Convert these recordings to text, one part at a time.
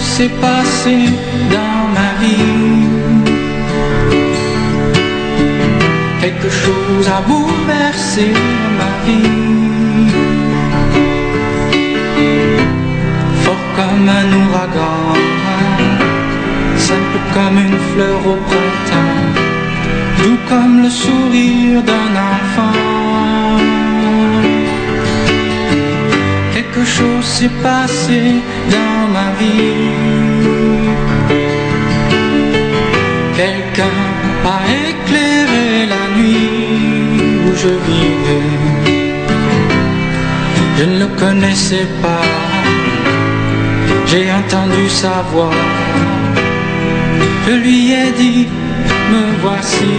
s'est passé dans ma vie. Quelque chose a bouleversé ma vie. Fort comme un ouragan, simple comme une fleur au printemps, doux comme le sourire d'un enfant. Quelque chose s'est passé dans ma vie. Quelqu'un a éclairé la nuit où je vivais. Je ne le connaissais pas, j'ai entendu sa voix. Je lui ai dit, me voici.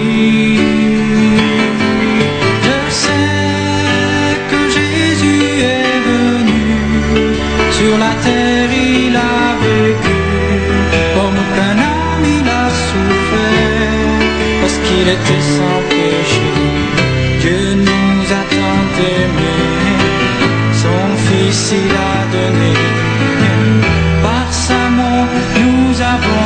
Je sais que Jésus est venu, sur la terre il a vécu, comme qu'un homme il a souffert, parce qu'il était sans péché. Dieu nous a tant aimés, son Fils il a donné, par sa mort nous avons